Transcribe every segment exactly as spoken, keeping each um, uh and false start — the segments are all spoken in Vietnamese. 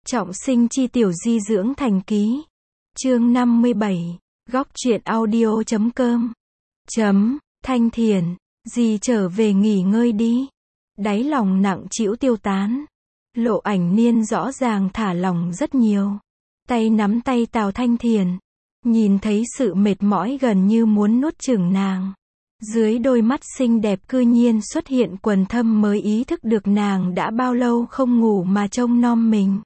Trọng sinh chi tiểu di dưỡng thành ký. Chương năm mươi bảy. Góc truyện audio chấm com. Chấm, Thanh Thiền, dì trở về nghỉ ngơi đi. Đáy lòng nặng trĩu tiêu tán. Lộ Ảnh Niên rõ ràng thả lòng rất nhiều. Tay nắm tay Tào Thanh Thiền. Nhìn thấy sự mệt mỏi gần như muốn nuốt chửng nàng. Dưới đôi mắt xinh đẹp cư nhiên xuất hiện quầng thâm mới ý thức được nàng đã bao lâu không ngủ mà trông nom mình.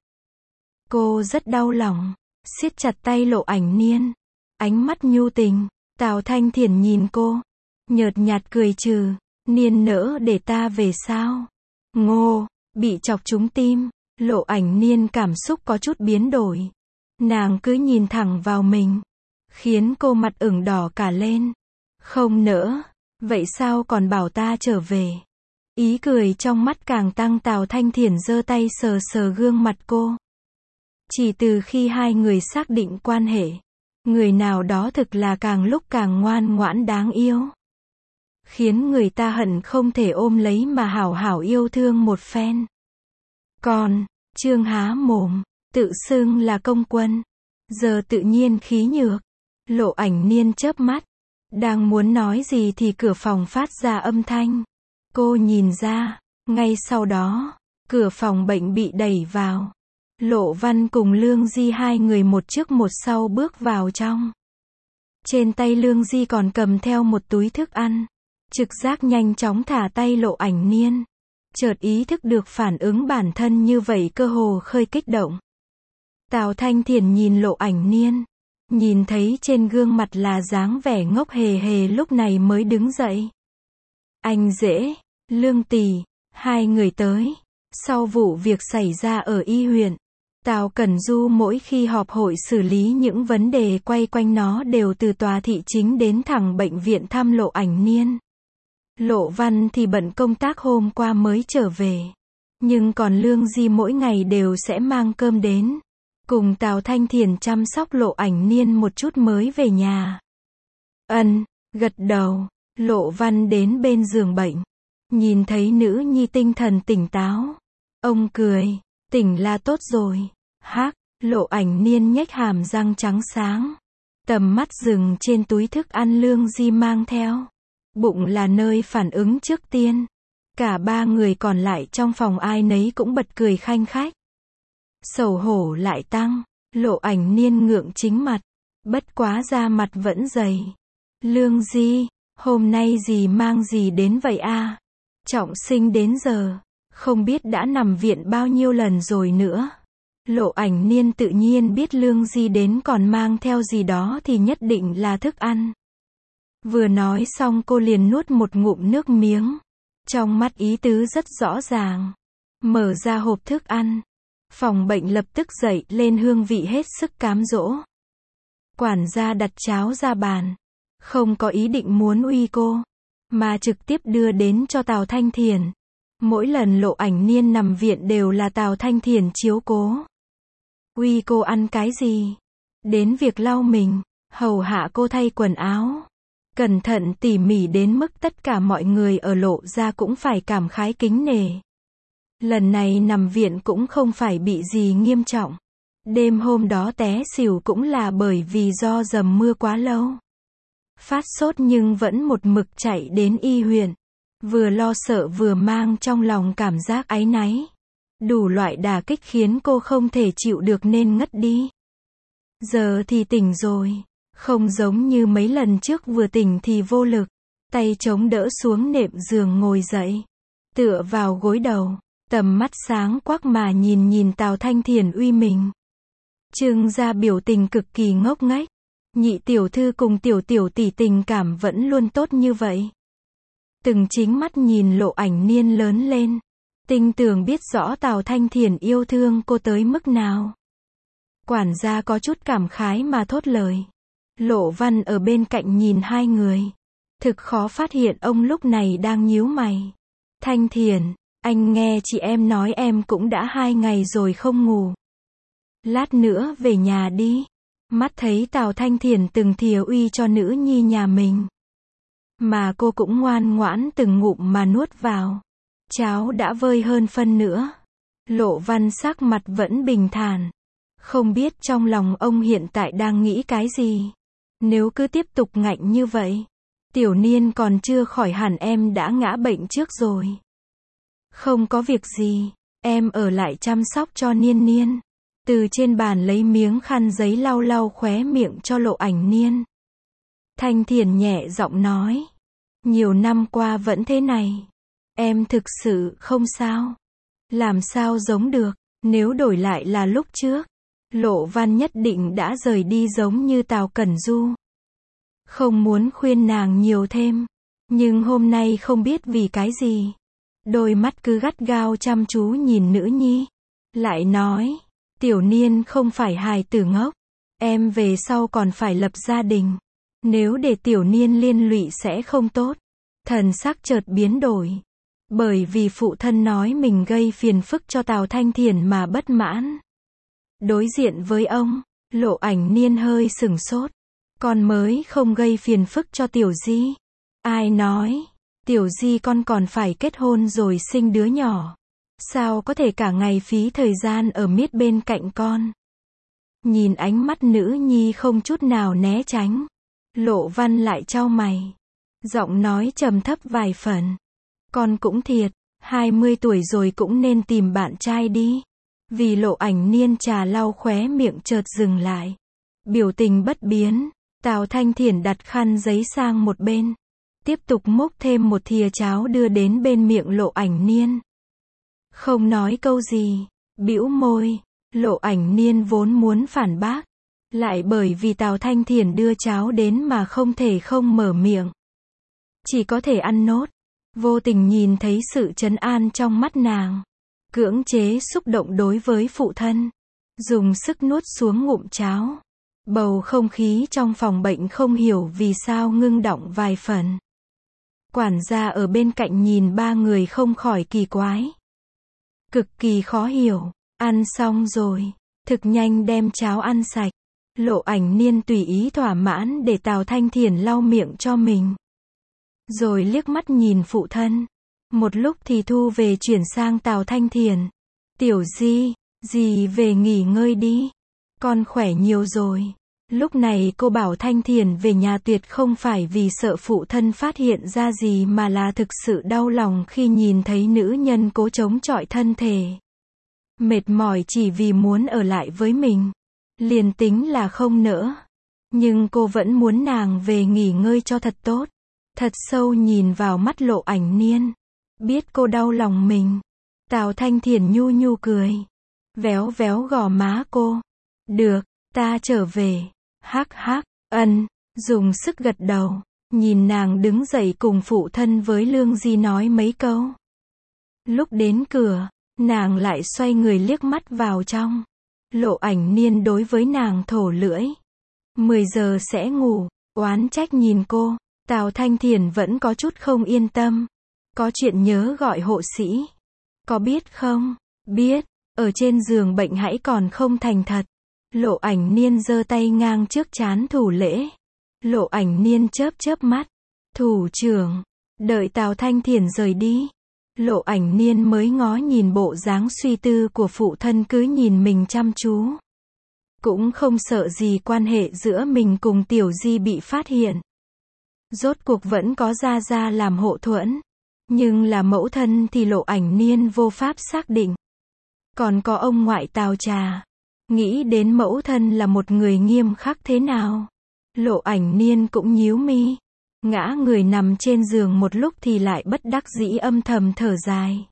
Cô rất đau lòng, siết chặt tay Lộ Ảnh Niên. Ánh mắt nhu tình, Tào Thanh Thiền nhìn cô, nhợt nhạt cười trừ, Niên nỡ để ta về sao? Ngô, bị chọc trúng tim, Lộ Ảnh Niên cảm xúc có chút biến đổi. Nàng cứ nhìn thẳng vào mình, khiến cô mặt ửng đỏ cả lên. Không nỡ, vậy sao còn bảo ta trở về? Ý cười trong mắt càng tăng. Tào Thanh Thiền giơ tay sờ sờ gương mặt cô. Chỉ từ khi hai người xác định quan hệ, người nào đó thực là càng lúc càng ngoan ngoãn đáng yêu. Khiến người ta hận không thể ôm lấy mà hảo hảo yêu thương một phen. Còn, Trương há mồm, tự xưng là công quân. Giờ tự nhiên khí nhược. Lộ Ảnh Niên chớp mắt. Đang muốn nói gì thì cửa phòng phát ra âm thanh. Cô nhìn ra, ngay sau đó, cửa phòng bệnh bị đẩy vào. Lộ Văn cùng Lương Di hai người một trước một sau bước vào trong. Trên tay Lương Di còn cầm theo một túi thức ăn. Trực giác nhanh chóng thả tay Lộ Ảnh Niên. Chợt ý thức được phản ứng bản thân như vậy cơ hồ khơi kích động. Tào Thanh Thiền nhìn Lộ Ảnh Niên. Nhìn thấy trên gương mặt là dáng vẻ ngốc hề hề lúc này mới đứng dậy. Anh Dễ, Lương Tì, hai người tới. Sau vụ việc xảy ra ở y huyện, Tào Cẩn Du mỗi khi họp hội xử lý những vấn đề quay quanh nó đều từ tòa thị chính đến thẳng bệnh viện thăm Lộ Ảnh Niên. Lộ Văn thì bận công tác hôm qua mới trở về. Nhưng còn Lương Di mỗi ngày đều sẽ mang cơm đến. Cùng Tào Thanh Thiền chăm sóc Lộ Ảnh Niên một chút mới về nhà. Ân, gật đầu. Lộ Văn đến bên giường bệnh. Nhìn thấy nữ nhi tinh thần tỉnh táo. Ông cười, tỉnh là tốt rồi. Hắc, Lộ Ảnh Niên nhếch hàm răng trắng sáng. Tầm mắt dừng trên túi thức ăn Lương Di mang theo. Bụng là nơi phản ứng trước tiên. Cả ba người còn lại trong phòng ai nấy cũng bật cười khanh khách. Xấu hổ lại tăng, Lộ Ảnh Niên ngượng chính mặt. Bất quá da mặt vẫn dày. Lương Di, hôm nay dì mang gì đến vậy a? Trọng sinh đến giờ, không biết đã nằm viện bao nhiêu lần rồi nữa. Lộ Ảnh Niên tự nhiên biết Lương Di đến còn mang theo gì đó thì nhất định là thức ăn. Vừa nói xong cô liền nuốt một ngụm nước miếng. Trong mắt ý tứ rất rõ ràng. Mở ra hộp thức ăn. Phòng bệnh lập tức dậy lên hương vị hết sức cám dỗ. Quản gia đặt cháo ra bàn. Không có ý định muốn uy cô, mà trực tiếp đưa đến cho Tào Thanh Thiền. Mỗi lần Lộ Ảnh Niên nằm viện đều là Tào Thanh Thiền chiếu cố. Uy cô ăn cái gì? Đến việc lau mình, hầu hạ cô thay quần áo. Cẩn thận tỉ mỉ đến mức tất cả mọi người ở Lộ gia cũng phải cảm khái kính nể. Lần này nằm viện cũng không phải bị gì nghiêm trọng. Đêm hôm đó té xỉu cũng là bởi vì do dầm mưa quá lâu. Phát sốt nhưng vẫn một mực chạy đến y huyện. Vừa lo sợ vừa mang trong lòng cảm giác áy náy. Đủ loại đả kích khiến cô không thể chịu được nên ngất đi. Giờ thì tỉnh rồi. Không giống như mấy lần trước vừa tỉnh thì vô lực. Tay chống đỡ xuống nệm giường ngồi dậy. Tựa vào gối đầu. Tầm mắt sáng quắc mà nhìn nhìn Tào Thanh Thiền uy mình. Trương gia biểu tình cực kỳ ngốc nghếch. Nhị tiểu thư cùng tiểu tiểu tỷ tình cảm vẫn luôn tốt như vậy. Từng chính mắt nhìn Lộ Ảnh Niên lớn lên. Tinh tường biết rõ Tào Thanh Thiền yêu thương cô tới mức nào. Quản gia có chút cảm khái mà thốt lời. Lộ Văn ở bên cạnh nhìn hai người. Thực khó phát hiện ông lúc này đang nhíu mày. Thanh Thiền, anh nghe chị em nói em cũng đã hai ngày rồi không ngủ. Lát nữa về nhà đi. Mắt thấy Tào Thanh Thiền từng thìa uy cho nữ nhi nhà mình. Mà cô cũng ngoan ngoãn từng ngụm mà nuốt vào. Cháo đã vơi hơn phân nữa. Lộ Văn sắc mặt vẫn bình thản. Không biết trong lòng ông hiện tại đang nghĩ cái gì. Nếu cứ tiếp tục ngạnh như vậy, Tiểu Niên còn chưa khỏi hẳn em đã ngã bệnh trước rồi. Không có việc gì, em ở lại chăm sóc cho Niên Niên. Từ trên bàn lấy miếng khăn giấy lau lau khóe miệng cho Lộ Ảnh Niên. Thanh Thiền nhẹ giọng nói. Nhiều năm qua vẫn thế này. Em thực sự không sao. Làm sao giống được, nếu đổi lại là lúc trước, Lộ Văn nhất định đã rời đi giống như Tào Cẩn Du. Không muốn khuyên nàng nhiều thêm, nhưng hôm nay không biết vì cái gì, đôi mắt cứ gắt gao chăm chú nhìn nữ nhi. Lại nói, Tiểu Niên không phải hài tử ngốc, em về sau còn phải lập gia đình. Nếu để Tiểu Niên liên lụy sẽ không tốt. Thần sắc chợt biến đổi. Bởi vì phụ thân nói mình gây phiền phức cho Tào Thanh Thiền mà bất mãn. Đối diện với ông, Lộ Ảnh Niên hơi sửng sốt. Con mới không gây phiền phức cho Tiểu Di. Ai nói, Tiểu Di con còn phải kết hôn rồi sinh đứa nhỏ. Sao có thể cả ngày phí thời gian ở miết bên cạnh con. Nhìn ánh mắt nữ nhi không chút nào né tránh, Lộ Văn lại chau mày. Giọng nói trầm thấp vài phần. Con cũng thiệt, hai mươi tuổi rồi cũng nên tìm bạn trai đi. Vì Lộ Ảnh Niên trà lau khóe miệng chợt dừng lại. Biểu tình bất biến, Tào Thanh Thiển đặt khăn giấy sang một bên. Tiếp tục múc thêm một thìa cháo đưa đến bên miệng Lộ Ảnh Niên. Không nói câu gì, bĩu môi. Lộ Ảnh Niên vốn muốn phản bác, lại bởi vì Tào Thanh Thiển đưa cháo đến mà không thể không mở miệng. Chỉ có thể ăn nốt. Vô tình nhìn thấy sự trấn an trong mắt nàng. Cưỡng chế xúc động đối với phụ thân. Dùng sức nuốt xuống ngụm cháo. Bầu không khí trong phòng bệnh không hiểu vì sao ngưng đọng vài phần. Quản gia ở bên cạnh nhìn ba người không khỏi kỳ quái. Cực kỳ khó hiểu. Ăn xong rồi, thực nhanh đem cháo ăn sạch. Lộ Ảnh Niên tùy ý thỏa mãn để Tào Thanh Thiển lau miệng cho mình. Rồi liếc mắt nhìn phụ thân. Một lúc thì thu về chuyển sang Tào Thanh Thiển. Tiểu Di, dì về nghỉ ngơi đi. Con khỏe nhiều rồi. Lúc này cô bảo Thanh Thiển về nhà tuyệt không phải vì sợ phụ thân phát hiện ra gì mà là thực sự đau lòng khi nhìn thấy nữ nhân cố chống chọi thân thể. Mệt mỏi chỉ vì muốn ở lại với mình. Liền tính là không nỡ. Nhưng cô vẫn muốn nàng về nghỉ ngơi cho thật tốt. Thật sâu nhìn vào mắt Lộ Ảnh Niên. Biết cô đau lòng mình. Tào Thanh Thiển nhu nhu cười. Véo véo gò má cô. Được, ta trở về. Hắc hắc, ân, dùng sức gật đầu. Nhìn nàng đứng dậy cùng phụ thân với Lương Di nói mấy câu. Lúc đến cửa, nàng lại xoay người liếc mắt vào trong. Lộ Ảnh Niên đối với nàng thổ lưỡi. mười giờ sẽ ngủ, oán trách nhìn cô. Tào Thanh Thiển vẫn có chút không yên tâm. Có chuyện nhớ gọi hộ sĩ. Có biết không? Biết, ở trên giường bệnh hãy còn không thành thật. Lộ Ảnh Niên giơ tay ngang trước trán thủ lễ. Lộ Ảnh Niên chớp chớp mắt. Thủ trưởng, đợi Tào Thanh Thiển rời đi. Lộ Ảnh Niên mới ngó nhìn bộ dáng suy tư của phụ thân cứ nhìn mình chăm chú. Cũng không sợ gì quan hệ giữa mình cùng Tiểu Di bị phát hiện. Rốt cuộc vẫn có Gia Gia làm hộ thuẫn. Nhưng là mẫu thân thì Lộ Ảnh Niên vô pháp xác định. Còn có ông ngoại Tào Trà. Nghĩ đến mẫu thân là một người nghiêm khắc thế nào. Lộ Ảnh Niên cũng nhíu mi. Ngã người nằm trên giường một lúc thì lại bất đắc dĩ âm thầm thở dài.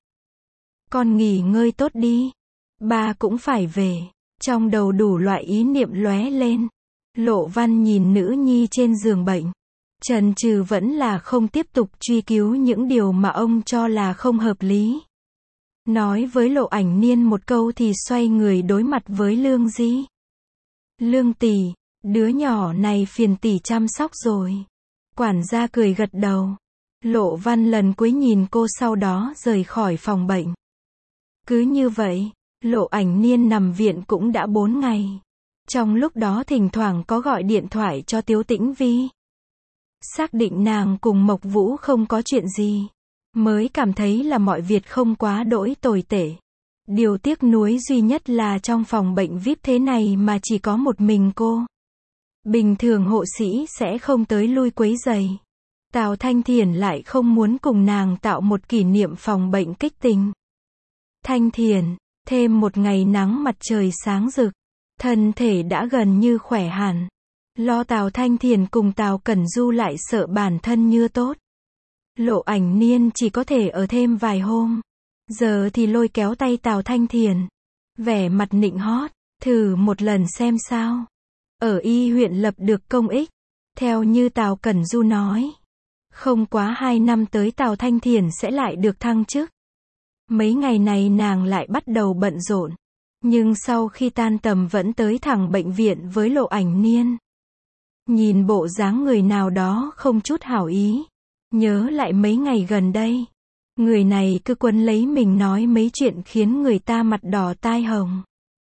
Con nghỉ ngơi tốt đi. Ba cũng phải về. Trong đầu đủ loại ý niệm lóe lên. Lộ Văn nhìn nữ nhi trên giường bệnh. Chần chừ vẫn là không tiếp tục truy cứu những điều mà ông cho là không hợp lý. Nói với Lộ Ảnh Niên một câu thì xoay người đối mặt với Lương Di. Lương tỷ, đứa nhỏ này phiền tỷ chăm sóc rồi. Quản gia cười gật đầu. Lộ Văn lần cuối nhìn cô sau đó rời khỏi phòng bệnh. Cứ như vậy, Lộ Ảnh Niên nằm viện cũng đã bốn ngày. Trong lúc đó thỉnh thoảng có gọi điện thoại cho Tiếu Tĩnh Vi. Xác định nàng cùng Mộc Vũ không có chuyện gì. Mới cảm thấy là mọi việc không quá đỗi tồi tệ. Điều tiếc nuối duy nhất là trong phòng bệnh vi ai pi thế này mà chỉ có một mình cô. Bình thường hộ sĩ sẽ không tới lui quấy rầy. Tào Thanh Thiền lại không muốn cùng nàng tạo một kỷ niệm phòng bệnh kích tình. Thanh Thiền, thêm một ngày nắng mặt trời sáng rực, thân thể đã gần như khỏe hẳn. Lo Tào Thanh Thiền cùng Tào Cẩn Du lại sợ bản thân như tốt. Lộ Ảnh Niên chỉ có thể ở thêm vài hôm. Giờ thì lôi kéo tay Tào Thanh Thiền. Vẻ mặt nịnh hót, thử một lần xem sao. Ở y huyện lập được công ích. Theo như Tào Cẩn Du nói. Không quá hai năm tới Tào Thanh Thiền sẽ lại được thăng chức. Mấy ngày này nàng lại bắt đầu bận rộn. Nhưng sau khi tan tầm vẫn tới thẳng bệnh viện với Lộ Ảnh Niên. Nhìn bộ dáng người nào đó không chút hảo ý. Nhớ lại mấy ngày gần đây. Người này cứ quấn lấy mình nói mấy chuyện khiến người ta mặt đỏ tai hồng.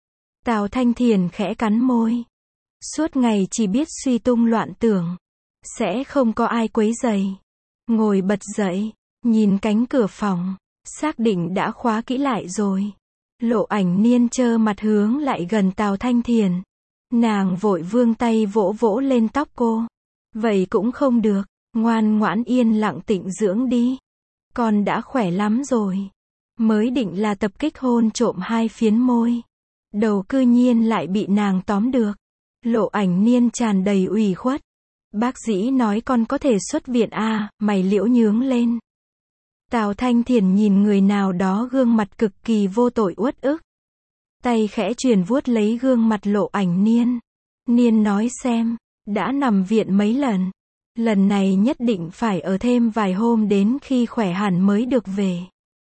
Tào Thanh Thiền khẽ cắn môi. Suốt ngày chỉ biết suy tung loạn tưởng. Sẽ không có ai quấy rầy. Ngồi bật dậy, nhìn cánh cửa phòng. Xác định đã khóa kỹ lại rồi. Lộ Ảnh Niên trơ mặt hướng lại gần Tào Thanh Thiền. Nàng vội vươn tay vỗ vỗ lên tóc cô. Vậy cũng không được, ngoan ngoãn yên lặng tịnh dưỡng đi. Con đã khỏe lắm rồi. Mới định là tập kích hôn trộm hai phiến môi. Đầu cư nhiên lại bị nàng tóm được. Lộ Ảnh Niên tràn đầy ủy khuất. Bác sĩ nói con có thể xuất viện à, mày liễu nhướng lên. Tào Thanh Thiền nhìn người nào đó gương mặt cực kỳ vô tội uất ức. Tay khẽ truyền vuốt lấy gương mặt Lộ Ảnh Niên. Niên nói xem, đã nằm viện mấy lần. Lần này nhất định phải ở thêm vài hôm đến khi khỏe hẳn mới được về.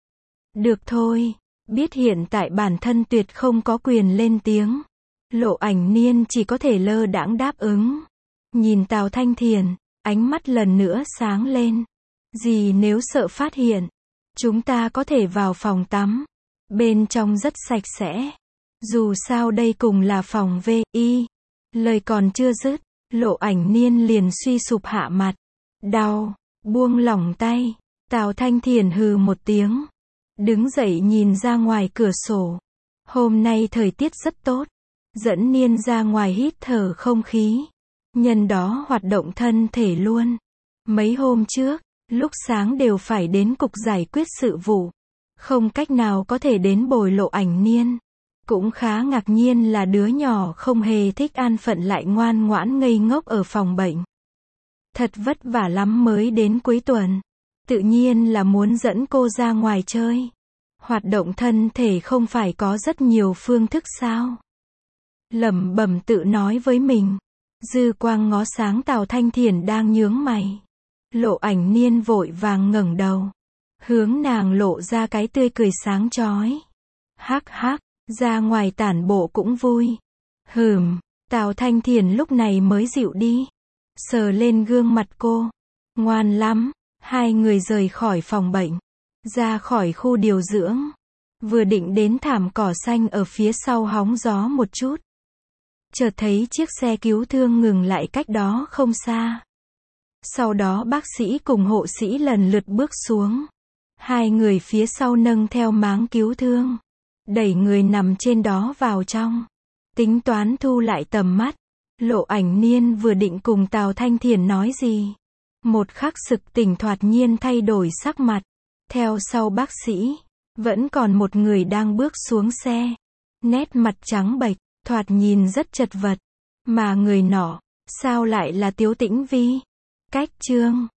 Được thôi, biết hiện tại bản thân tuyệt không có quyền lên tiếng. Lộ Ảnh Niên chỉ có thể lơ đãng đáp ứng. Nhìn Tào Thanh Thiền, ánh mắt lần nữa sáng lên. Dì nếu sợ phát hiện, chúng ta có thể vào phòng tắm. Bên trong rất sạch sẽ. Dù sao đây cùng là phòng vê i. Lời còn chưa dứt, Lộ Ảnh Niên liền suy sụp hạ mặt. Đau, buông lỏng tay. Tào Thanh Thiền hừ một tiếng. Đứng dậy nhìn ra ngoài cửa sổ. Hôm nay thời tiết rất tốt. Dẫn Niên ra ngoài hít thở không khí. Nhân đó hoạt động thân thể luôn. Mấy hôm trước, lúc sáng đều phải đến cục giải quyết sự vụ. Không cách nào có thể đến bồi Lộ Ảnh Niên. Cũng khá ngạc nhiên là đứa nhỏ không hề thích an phận lại ngoan ngoãn ngây ngốc ở phòng bệnh. Thật vất vả lắm mới đến cuối tuần. Tự nhiên là muốn dẫn cô ra ngoài chơi. Hoạt động thân thể không phải có rất nhiều phương thức sao? Lẩm bẩm tự nói với mình. Dư quang ngó sáng Tào Thanh Thiền đang nhướng mày. Lộ Ảnh Niên vội vàng ngẩng đầu. Hướng nàng lộ ra cái tươi cười sáng chói. Hắc hắc, ra ngoài tản bộ cũng vui. Hừm, Tào Thanh Thiền lúc này mới dịu đi. Sờ lên gương mặt cô. Ngoan lắm, hai người rời khỏi phòng bệnh. Ra khỏi khu điều dưỡng. Vừa định đến thảm cỏ xanh ở phía sau hóng gió một chút. Chợt thấy chiếc xe cứu thương ngừng lại cách đó không xa. Sau đó bác sĩ cùng hộ sĩ lần lượt bước xuống. Hai người phía sau nâng theo máng cứu thương. Đẩy người nằm trên đó vào trong. Tính toán thu lại tầm mắt. Lộ Ảnh Niên vừa định cùng Tào Thanh Thiền nói gì. Một khắc sực tỉnh thoạt nhiên thay đổi sắc mặt. Theo sau bác sĩ. Vẫn còn một người đang bước xuống xe. Nét mặt trắng bệch. Thoạt nhìn rất chật vật. Mà người nọ. Sao lại là Tiếu Tĩnh Vi? Cách chương.